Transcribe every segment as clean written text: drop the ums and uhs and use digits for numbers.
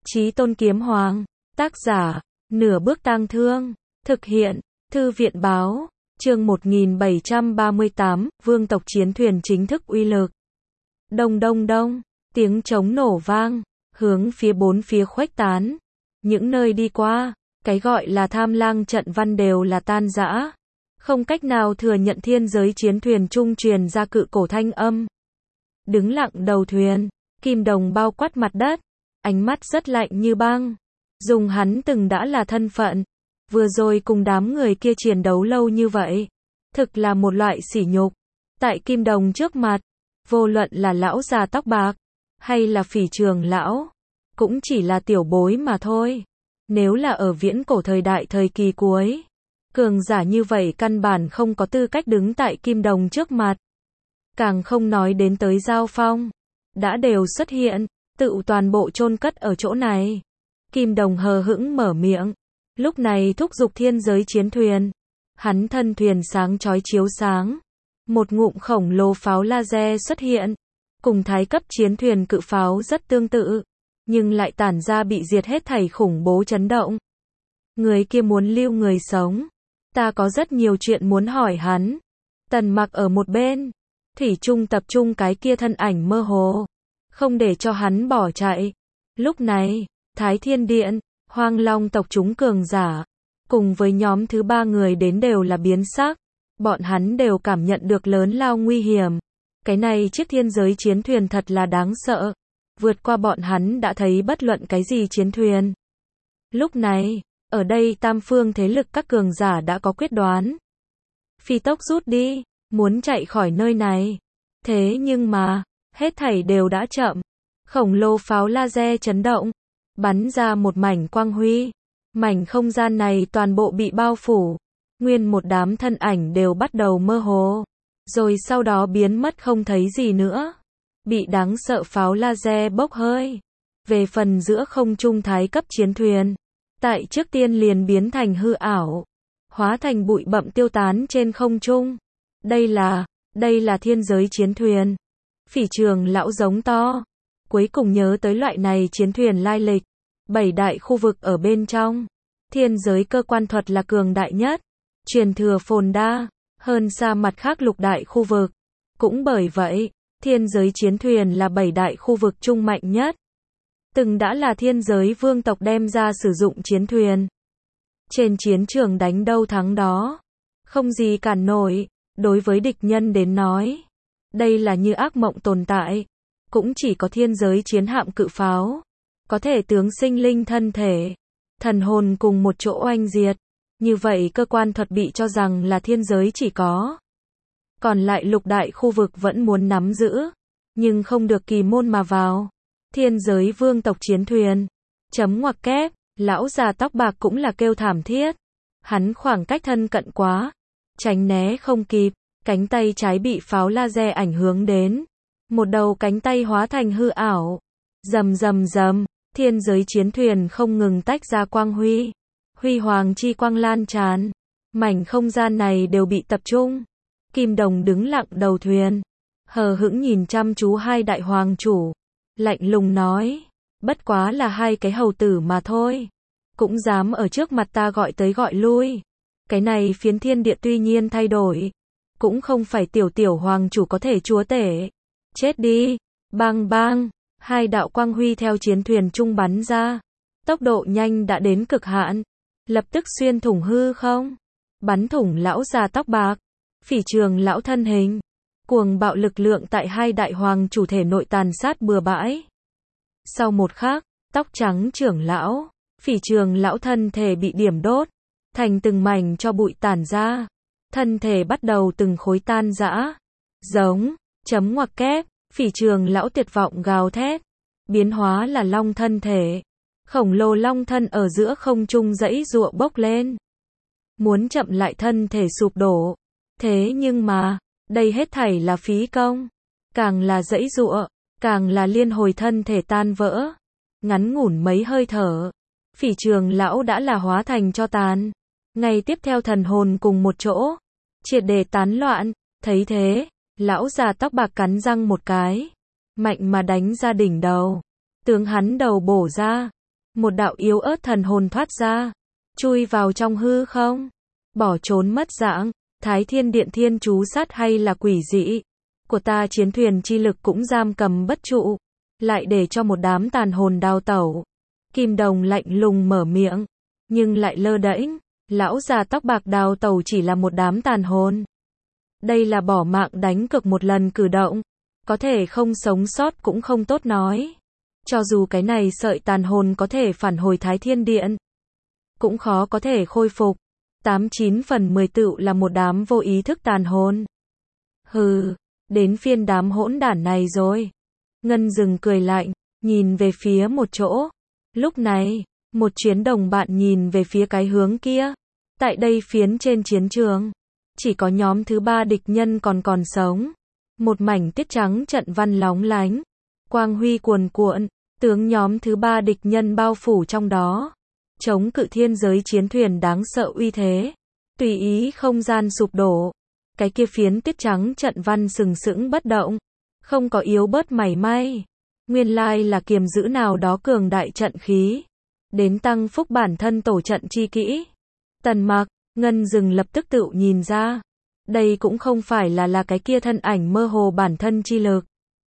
Chí Tôn Kiếm Hoàng. Tác giả, Nửa Bước Tang Thương. Thực hiện, Thư viện báo. Chương 1738, Vương tộc chiến thuyền chính thức uy lực. Đông đông đông, tiếng trống nổ vang, hướng phía bốn phía khuếch tán. Những nơi đi qua, cái gọi là Tham Lang trận văn đều là tan rã. Không cách nào thừa nhận thiên giới chiến thuyền trung truyền ra cự cổ thanh âm. Đứng lặng đầu thuyền, Kim Đồng bao quát mặt đất, ánh mắt rất lạnh như băng. Dùng hắn từng đã là thân phận, vừa rồi cùng đám người kia chiến đấu lâu như vậy, thực là một loại sỉ nhục. Tại Kim Đồng trước mặt, vô luận là lão già tóc bạc, hay là Phỉ Trường lão, cũng chỉ là tiểu bối mà thôi. Nếu là ở viễn cổ thời đại thời kỳ cuối, cường giả như vậy căn bản không có tư cách đứng tại Kim Đồng trước mặt. Càng không nói đến tới giao phong, đã đều xuất hiện, tự toàn bộ chôn cất ở chỗ này. Kim Đồng hờ hững mở miệng, lúc này thúc giục thiên giới chiến thuyền. Hắn thân thuyền sáng chói chiếu sáng, một ngụm khổng lồ pháo laser xuất hiện, cùng thái cấp chiến thuyền cự pháo rất tương tự, nhưng lại tản ra bị diệt hết thảy khủng bố chấn động. Người kia muốn lưu người sống, ta có rất nhiều chuyện muốn hỏi hắn. Tần Mặc ở một bên, thủy chung tập trung cái kia thân ảnh mơ hồ, không để cho hắn bỏ chạy. Lúc này, Thái Thiên Điện, Hoang Long tộc chúng cường giả, cùng với nhóm thứ ba người đến đều là biến sắc. Bọn hắn đều cảm nhận được lớn lao nguy hiểm. Cái này chiếc thiên giới chiến thuyền thật là đáng sợ. Vượt qua bọn hắn đã thấy bất luận cái gì chiến thuyền. Lúc này, ở đây tam phương thế lực các cường giả đã có quyết đoán. Phi tốc rút đi, muốn chạy khỏi nơi này. Thế nhưng mà, hết thảy đều đã chậm. Khổng lồ pháo laser chấn động, bắn ra một mảnh quang huy. Mảnh không gian này toàn bộ bị bao phủ. Nguyên một đám thân ảnh đều bắt đầu mơ hồ. Rồi sau đó biến mất không thấy gì nữa. Bị đáng sợ pháo laser bốc hơi. Về phần giữa không trung thái cấp chiến thuyền, tại trước tiên liền biến thành hư ảo, hóa thành bụi bặm tiêu tán trên không trung. Đây là thiên giới chiến thuyền. Phỉ Trường lão giống to. Cuối cùng nhớ tới loại này chiến thuyền lai lịch. 7 đại khu vực ở bên trong. Thiên giới cơ quan thuật là cường đại nhất. Truyền thừa phồn đa, hơn xa mặt khác lục đại khu vực. Cũng bởi vậy, thiên giới chiến thuyền là 7 đại khu vực trung mạnh nhất. Từng đã là thiên giới vương tộc đem ra sử dụng chiến thuyền. Trên chiến trường đánh đâu thắng đó. Không gì cản nổi, đối với địch nhân đến nói. Đây là như ác mộng tồn tại. Cũng chỉ có thiên giới chiến hạm cự pháo. Có thể tướng sinh linh thân thể, thần hồn cùng một chỗ oanh diệt. Như vậy cơ quan thuật bị cho rằng là thiên giới chỉ có. Còn lại lục đại khu vực vẫn muốn nắm giữ, nhưng không được kỳ môn mà vào. Thiên giới vương tộc chiến thuyền. Chấm ngoặc kép, lão già tóc bạc cũng là kêu thảm thiết. Hắn khoảng cách thân cận quá, tránh né không kịp, cánh tay trái bị pháo laser ảnh hưởng đến. Một đầu cánh tay hóa thành hư ảo. Rầm rầm rầm, thiên giới chiến thuyền không ngừng tách ra quang huy. Huy hoàng chi quang lan tràn. Mảnh không gian này đều bị tập trung. Kim Đồng đứng lặng đầu thuyền, hờ hững nhìn chăm chú hai đại hoàng chủ. Lạnh lùng nói, bất quá là hai cái hầu tử mà thôi. Cũng dám ở trước mặt ta gọi tới gọi lui. Cái này phiến thiên địa tuy nhiên thay đổi. Cũng không phải tiểu hoàng chủ có thể chúa tể. Chết đi. Bang bang. Hai đạo quang huy theo chiến thuyền trung bắn ra. Tốc độ nhanh đã đến cực hạn. Lập tức xuyên thủng hư không. Bắn thủng lão già tóc bạc. Phỉ Trường lão thân hình. Cuồng bạo lực lượng tại hai đại hoàng chủ thể nội tàn sát bừa bãi. Sau một khắc, tóc trắng trưởng lão, Phỉ Trường lão thân thể bị điểm đốt. Thành từng mảnh cho bụi tản ra. Thân thể bắt đầu từng khối tan rã. Giống, chấm ngoặc kép, Phỉ Trường lão tuyệt vọng gào thét. Biến hóa là long thân thể. Khổng lồ long thân ở giữa không trung giãy giụa bốc lên. Muốn chậm lại thân thể sụp đổ. Thế nhưng mà, đây hết thảy là phí công. Càng là giãy giụa, càng là liên hồi thân thể tan vỡ. Ngắn ngủn mấy hơi thở, Phỉ Trường lão đã là hóa thành tro tàn. Ngay tiếp theo thần hồn cùng một chỗ, triệt để tán loạn. Thấy thế, lão già tóc bạc cắn răng một cái, mạnh mà đánh ra đỉnh đầu. Tướng hắn đầu bổ ra. Một đạo yếu ớt thần hồn thoát ra, chui vào trong hư không, bỏ trốn mất dạng. Thái Thiên Điện thiên chú sát hay là quỷ dị của ta, chiến thuyền chi lực cũng giam cầm bất trụ, lại để cho một đám tàn hồn đào tẩu. Kim Đồng lạnh lùng mở miệng, nhưng lại lơ đễnh. Lão già tóc bạc đào tẩu chỉ là một đám tàn hồn. Đây là bỏ mạng đánh cược một lần cử động, có thể không sống sót cũng không tốt nói. Cho dù cái này sợi tàn hồn có thể phản hồi Thái Thiên Điện, cũng khó có thể khôi phục. 89 phần 10 tựu là một đám vô ý thức tàn hồn. Hừ, đến phiên đám hỗn đản này rồi. Ngân Dừng cười lạnh, nhìn về phía một chỗ. Lúc này, một chuyến đồng bạn nhìn về phía cái hướng kia. Tại đây phiến trên chiến trường, chỉ có nhóm thứ 3 địch nhân còn sống. Một mảnh tiết trắng trận văn lóng lánh, quang huy cuồn cuộn, tướng nhóm thứ 3 địch nhân bao phủ trong đó. Chống cự thiên giới chiến thuyền đáng sợ uy thế, tùy ý không gian sụp đổ. Cái kia phiến tiết trắng trận văn sừng sững bất động, không có yếu bớt mảy may. Nguyên lai là kiềm giữ nào đó cường đại trận khí, đến tăng phúc bản thân tổ trận chi kỹ. Tần Mặc, Ngân Dừng lập tức tự nhìn ra, đây cũng không phải là cái kia thân ảnh mơ hồ bản thân chi lực,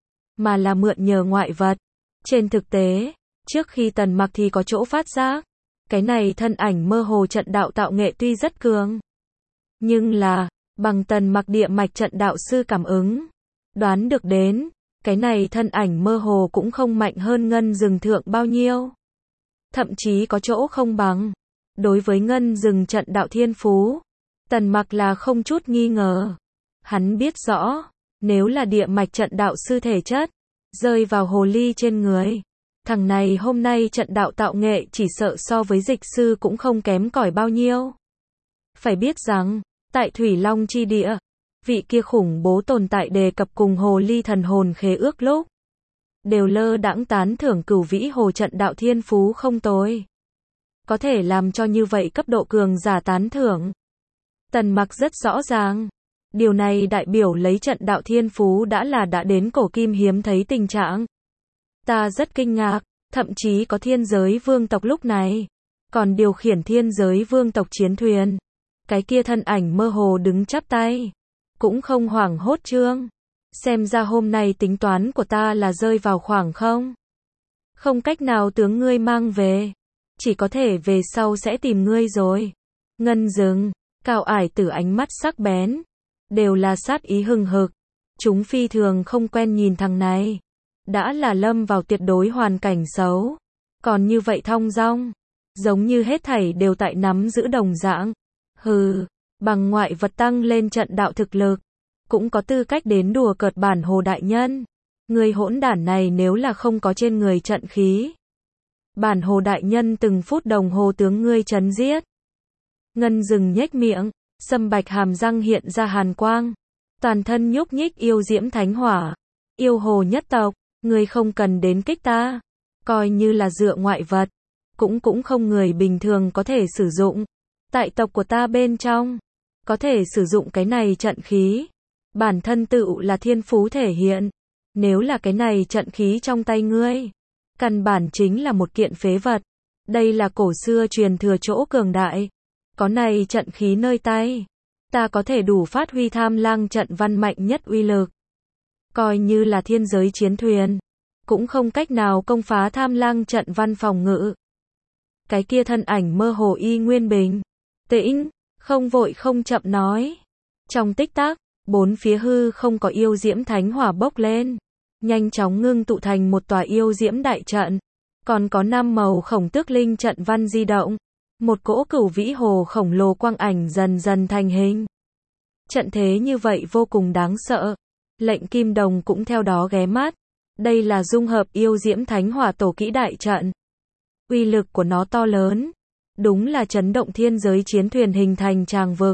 mà là mượn nhờ ngoại vật. Trên thực tế, trước khi Tần Mặc thì có chỗ phát giác, cái này thân ảnh mơ hồ trận đạo tạo nghệ tuy rất cường, nhưng là, bằng Tần Mặc địa mạch trận đạo sư cảm ứng, đoán được đến, cái này thân ảnh mơ hồ cũng không mạnh hơn Ngân Dừng thượng bao nhiêu. Thậm chí có chỗ không bằng. Đối với Ngân Dừng trận đạo thiên phú, Tần Mặc là không chút nghi ngờ. Hắn biết rõ, nếu là địa mạch trận đạo sư thể chất, rơi vào hồ ly trên người, thằng này hôm nay trận đạo tạo nghệ chỉ sợ so với dịch sư cũng không kém cỏi bao nhiêu. Phải biết rằng, tại Thủy Long chi địa, vị kia khủng bố tồn tại đề cập cùng hồ ly thần hồn khế ước lúc, đều lơ đãng tán thưởng Cửu Vĩ Hồ trận đạo thiên phú không tồi. Có thể làm cho như vậy cấp độ cường giả tán thưởng. Tần Mặc rất rõ ràng, điều này đại biểu lấy trận đạo thiên phú đã đến cổ kim hiếm thấy tình trạng. Ta rất kinh ngạc, thậm chí có thiên giới vương tộc lúc này còn điều khiển thiên giới vương tộc chiến thuyền. Cái kia thân ảnh mơ hồ đứng chắp tay, cũng không hoảng hốt trương. Xem ra hôm nay tính toán của ta là rơi vào khoảng không. Không cách nào tướng ngươi mang về, chỉ có thể về sau sẽ tìm ngươi rồi. Ngân Dừng, Cao Ải Tử ánh mắt sắc bén, đều là sát ý hừng hực. Chúng phi thường không quen nhìn thằng này, đã là lâm vào tuyệt đối hoàn cảnh xấu, còn như vậy thong dong, giống như hết thảy đều tại nắm giữ đồng dạng. Hừ, bằng ngoại vật tăng lên trận đạo thực lực, cũng có tư cách đến đùa cợt bản Hồ đại nhân. Người hỗn đản này nếu là không có trên người trận khí, bản Hồ đại nhân từng phút đồng hồ tướng ngươi chấn giết. Ngân Dừng nhếch miệng, sâm bạch hàm răng hiện ra hàn quang, toàn thân nhúc nhích yêu diễm thánh hỏa. Yêu hồ nhất tộc, ngươi không cần đến kích ta, coi như là dựa ngoại vật, cũng không người bình thường có thể sử dụng. Tại tộc của ta bên trong, có thể sử dụng cái này trận khí, bản thân tự là thiên phú thể hiện. Nếu là cái này trận khí trong tay ngươi, căn bản chính là một kiện phế vật. Đây là cổ xưa truyền thừa chỗ cường đại, có này trận khí nơi tay, ta có thể đủ phát huy Tham Lang trận văn mạnh nhất uy lực. Coi như là thiên giới chiến thuyền, cũng không cách nào công phá Tham Lang trận văn phòng ngự. Cái kia thân ảnh mơ hồ y nguyên bình tĩnh, không vội không chậm nói. Trong tích tắc, bốn phía hư không có yêu diễm thánh hỏa bốc lên, nhanh chóng ngưng tụ thành một tòa yêu diễm đại trận. Còn có 5 màu khổng tước linh trận văn di động, một cỗ Cửu Vĩ Hồ khổng lồ quang ảnh dần dần thành hình. Trận thế như vậy vô cùng đáng sợ. Lệnh Kim Đồng cũng theo đó ghé mắt. Đây là dung hợp yêu diễm thánh hỏa tổ kỹ đại trận. Uy lực của nó to lớn, đúng là chấn động thiên giới chiến thuyền hình thành tràng vực.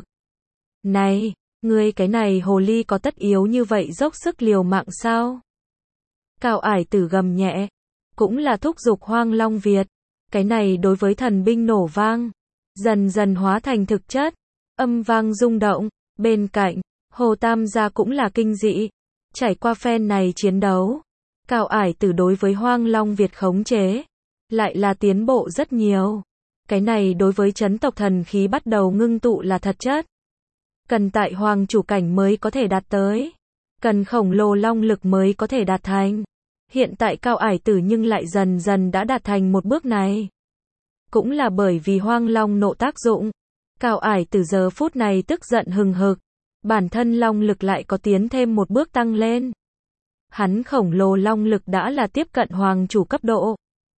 Này, ngươi cái này hồ ly có tất yếu như vậy dốc sức liều mạng sao? Cao Ải Tử gầm nhẹ, cũng là thúc giục Hoang Long Việt. Cái này đối với thần binh nổ vang, dần dần hóa thành thực chất, âm vang rung động. Bên cạnh, Hồ Tam gia cũng là kinh dị. Trải qua phen này chiến đấu, Cao Ải Tử đối với Hoang Long Việt khống chế, lại là tiến bộ rất nhiều. Cái này đối với chấn tộc thần khí bắt đầu ngưng tụ là thật chất. Cần tại hoàng chủ cảnh mới có thể đạt tới. Cần khổng lồ long lực mới có thể đạt thành. Hiện tại Cao Ải Tử nhưng lại dần dần đã đạt thành một bước này. Cũng là bởi vì hoang long nộ tác dụng. Cao Ải Tử giờ phút này tức giận hừng hực. Bản thân long lực lại có tiến thêm một bước tăng lên. Hắn khổng lồ long lực đã là tiếp cận hoàng chủ cấp độ.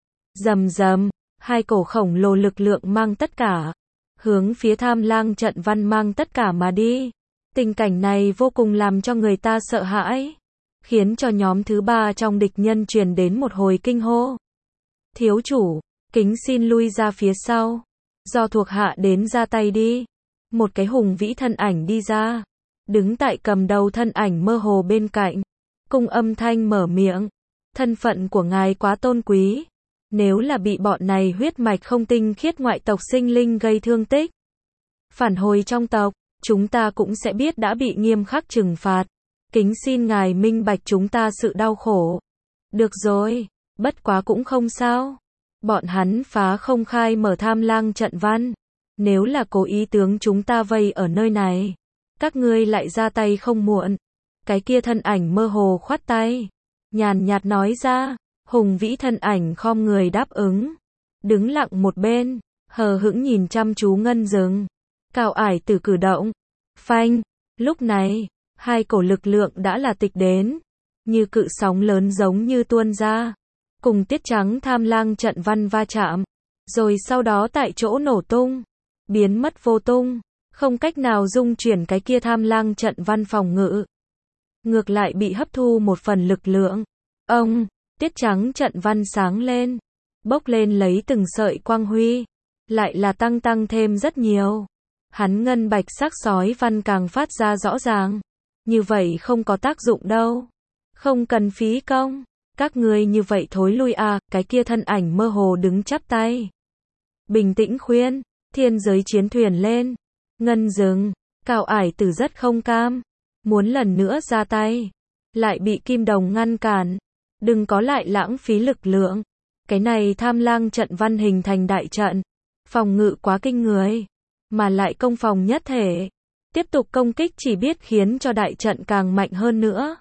Rầm rầm, hai cổ khổng lồ lực lượng mang tất cả. Hướng phía Tham Lang trận văn mang tất cả mà đi. Tình cảnh này vô cùng làm cho người ta sợ hãi. Khiến cho nhóm thứ ba trong địch nhân truyền đến một hồi kinh hô. Thiếu chủ, kính xin lui ra phía sau. Do thuộc hạ đến ra tay đi. Một cái hùng vĩ thân ảnh đi ra. Đứng tại cầm đầu thân ảnh mơ hồ bên cạnh. Cung âm thanh mở miệng. Thân phận của ngài quá tôn quý. Nếu là bị bọn này huyết mạch không tinh khiết ngoại tộc sinh linh gây thương tích. Phản hồi trong tộc, chúng ta cũng sẽ biết đã bị nghiêm khắc trừng phạt. Kính xin ngài minh bạch chúng ta sự đau khổ. Được rồi, bất quá cũng không sao. Bọn hắn phá không khai mở Tham Lang trận văn. Nếu là cố ý tướng chúng ta vây ở nơi này. Các ngươi lại ra tay không muộn. Cái kia thân ảnh mơ hồ khoát tay. Nhàn nhạt nói ra. Hùng vĩ thân ảnh khom người đáp ứng. Đứng lặng một bên. Hờ hững nhìn chăm chú ngân rừng. Cao Ải Tử cử động. Phanh. Lúc này, hai cổ lực lượng đã là tịch đến. Như cự sóng lớn giống như tuôn ra. Cùng tiết trắng Tham Lang trận văn va chạm. Rồi sau đó tại chỗ nổ tung. Biến mất vô tung. Không cách nào dung chuyển cái kia Tham Lang trận văn phòng ngự. Ngược lại bị hấp thu một phần lực lượng. Ông, tiết trắng trận văn sáng lên. Bốc lên lấy từng sợi quang huy. Lại là tăng thêm rất nhiều. Hắn ngân bạch sắc sói văn càng phát ra rõ ràng. Như vậy không có tác dụng đâu. Không cần phí công. Các ngươi như vậy thối lui à, cái kia thân ảnh mơ hồ đứng chắp tay. Bình tĩnh khuyên, thiên giới chiến thuyền lên. Ngân dừng, Cao Ải Tử rất không cam. Muốn lần nữa ra tay. Lại bị Kim Đồng ngăn cản. Đừng có lại lãng phí lực lượng. Cái này Tham Lang trận văn hình thành đại trận. Phòng ngự quá kinh người. Mà lại công phòng nhất thể. Tiếp tục công kích chỉ biết khiến cho đại trận càng mạnh hơn nữa.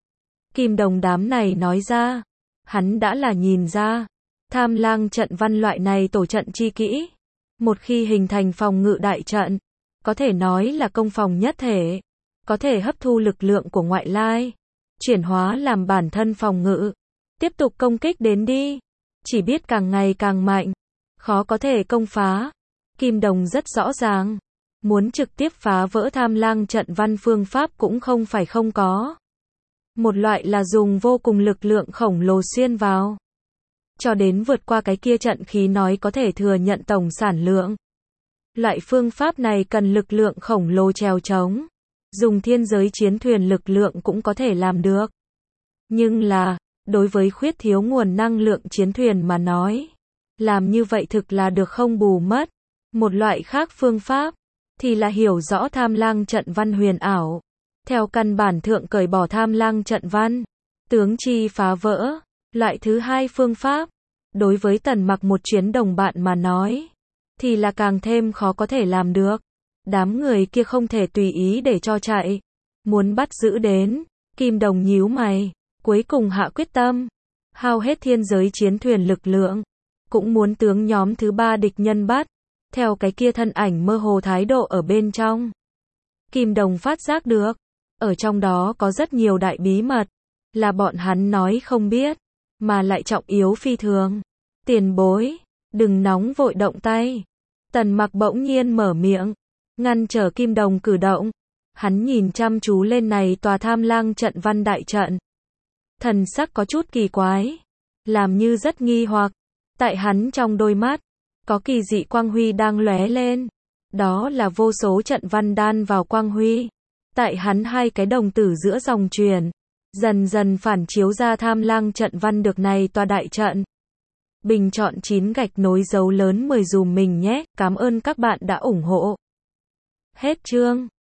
Kim Đồng đám này nói ra. Hắn đã là nhìn ra. Tham Lang trận văn loại này tổ trận chi kỹ. Một khi hình thành phòng ngự đại trận. Có thể nói là công phòng nhất thể. Có thể hấp thu lực lượng của ngoại lai. Chuyển hóa làm bản thân phòng ngự. Tiếp tục công kích đến đi. Chỉ biết càng ngày càng mạnh. Khó có thể công phá. Kim Đồng rất rõ ràng. Muốn trực tiếp phá vỡ Tham Lang trận văn phương pháp cũng không phải không có. Một loại là dùng vô cùng lực lượng khổng lồ xuyên vào. Cho đến vượt qua cái kia trận khí nói có thể thừa nhận tổng sản lượng. Loại phương pháp này cần lực lượng khổng lồ trèo trống. Dùng thiên giới chiến thuyền lực lượng cũng có thể làm được. Nhưng là, đối với khuyết thiếu nguồn năng lượng chiến thuyền mà nói. Làm như vậy thực là được không bù mất. Một loại khác phương pháp, thì là hiểu rõ Tham Lang trận văn huyền ảo. Theo căn bản thượng cởi bỏ Tham Lang trận văn. Tướng chi phá vỡ. Loại thứ hai phương pháp. Đối với Tần Mặc một chuyến đồng bạn mà nói. Thì là càng thêm khó có thể làm được. Đám người kia không thể tùy ý để cho chạy. Muốn bắt giữ đến. Kim Đồng nhíu mày. Cuối cùng hạ quyết tâm. Hao hết thiên giới chiến thuyền lực lượng. Cũng muốn tướng nhóm thứ ba địch nhân bắt. Theo cái kia thân ảnh mơ hồ thái độ ở bên trong. Kim Đồng phát giác được. Ở trong đó có rất nhiều đại bí mật. Là bọn hắn nói không biết. Mà lại trọng yếu phi thường. Tiền bối. Đừng nóng vội động tay. Tần Mặc bỗng nhiên mở miệng. Ngăn trở Kim Đồng cử động. Hắn nhìn chăm chú lên này tòa Tham Lang trận văn đại trận. Thần sắc có chút kỳ quái. Làm như rất nghi hoặc. Tại hắn trong đôi mắt. Có kỳ dị quang huy đang lóe lên. Đó là vô số trận văn đan vào quang huy. Tại hắn hai cái đồng tử giữa dòng truyền. Dần dần phản chiếu ra Tham Lang trận văn được này tòa đại trận. Bình chọn 9 gạch nối dấu lớn 10 dùm mình nhé. Cảm ơn các bạn đã ủng hộ. Hết chương.